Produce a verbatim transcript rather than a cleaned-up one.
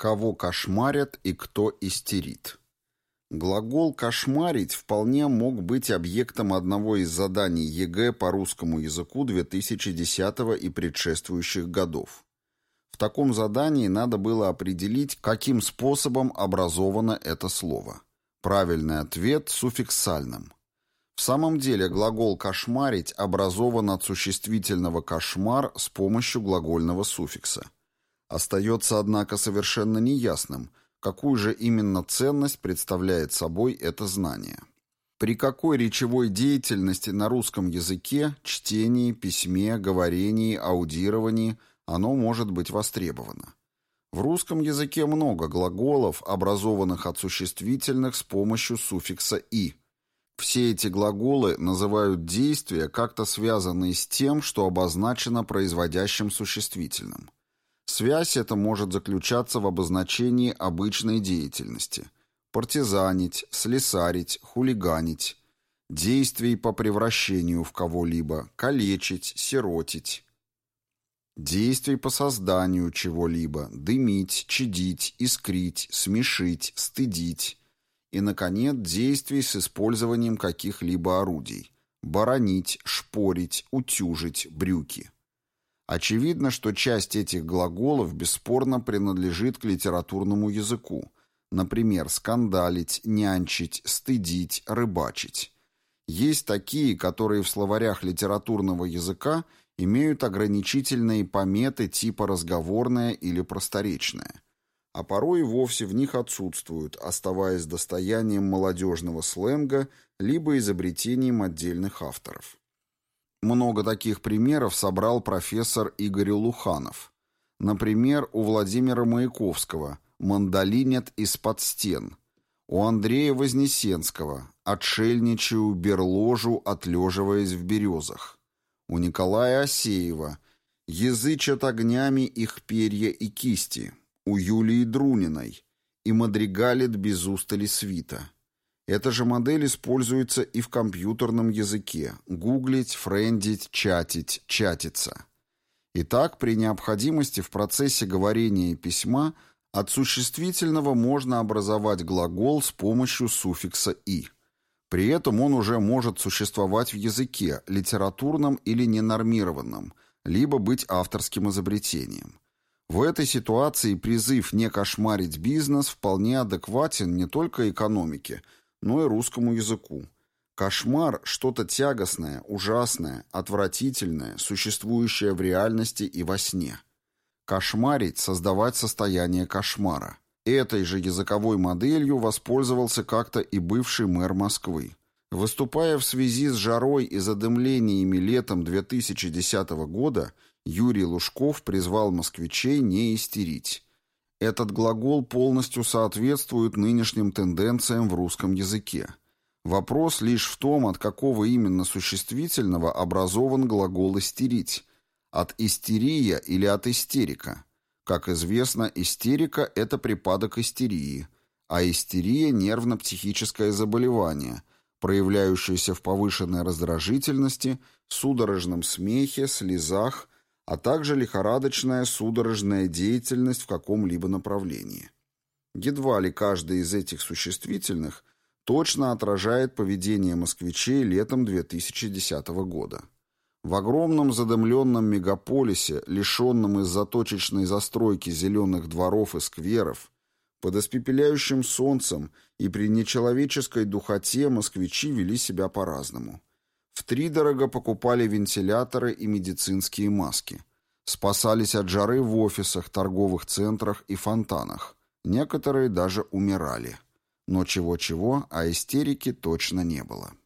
Кого кошмарят и кто истерит? Глагол «кошмарить» вполне мог быть объектом одного из заданий ЕГЭ по русскому языку две тысячи десятого и предшествующих годов. В таком задании надо было определить, каким способом образовано это слово. Правильный ответ – суффиксальным. В самом деле глагол «кошмарить» образован от существительного «кошмар» с помощью глагольного суффикса. Остается, однако, совершенно неясным, какую же именно ценность представляет собой это знание. При какой речевой деятельности на русском языке, чтении, письме, говорении, аудировании оно может быть востребовано? В русском языке много глаголов, образованных от существительных с помощью суффикса «и». Все эти глаголы называют действия, как-то связанные с тем, что обозначено производящим существительным. Связь эта может заключаться в обозначении обычной деятельности – партизанить, слесарить, хулиганить, действий по превращению в кого-либо, калечить, сиротить, действий по созданию чего-либо, дымить, чадить, искрить, смешить, стыдить и, наконец, действий с использованием каких-либо орудий – боронить, шпорить, утюжить, брюки. Очевидно, что часть этих глаголов бесспорно принадлежит к литературному языку, например, скандалить, нянчить, стыдить, рыбачить. Есть такие, которые в словарях литературного языка имеют ограничительные пометы типа разговорное или просторечное, а порой и вовсе в них отсутствуют, оставаясь достоянием молодежного сленга либо изобретением отдельных авторов. Много таких примеров собрал профессор Игорь Луханов. Например, у Владимира Маяковского «Мандолинят из-под стен», у Андрея Вознесенского «Отшельничаю берложу, отлеживаясь в березах», у Николая Асеева «Язычат огнями их перья и кисти», у Юлии Друниной «И мадригалит без устали свита». Эта же модель используется и в компьютерном языке – гуглить, френдить, чатить, чатиться. Итак, при необходимости в процессе говорения и письма от существительного можно образовать глагол с помощью суффикса «и». При этом он уже может существовать в языке, литературном или ненормированном, либо быть авторским изобретением. В этой ситуации призыв не кошмарить бизнес вполне адекватен не только экономике, но и русскому языку. Кошмар – что-то тягостное, ужасное, отвратительное, существующее в реальности и во сне. Кошмарить – создавать состояние кошмара. Этой же языковой моделью воспользовался как-то и бывший мэр Москвы. Выступая в связи с жарой и задымлениями летом две тысячи десятого года, Юрий Лужков призвал москвичей не истерить. Этот глагол полностью соответствует нынешним тенденциям в русском языке. Вопрос лишь в том, от какого именно существительного образован глагол «истерить» – от истерия или от истерика. Как известно, истерика – это припадок истерии, а истерия – нервно-психическое заболевание, проявляющееся в повышенной раздражительности, судорожном смехе, слезах, а также лихорадочная судорожная деятельность в каком-либо направлении. Едва ли каждый из этих существительных точно отражает поведение москвичей летом две тысячи десятого года. В огромном задымленном мегаполисе, лишенном из-за точечной застройки зеленых дворов и скверов, под испепеляющим солнцем и при нечеловеческой духоте москвичи вели себя по-разному. Втридорого покупали вентиляторы и медицинские маски. Спасались от жары в офисах, торговых центрах и фонтанах. Некоторые даже умирали. Но чего-чего, а истерики точно не было.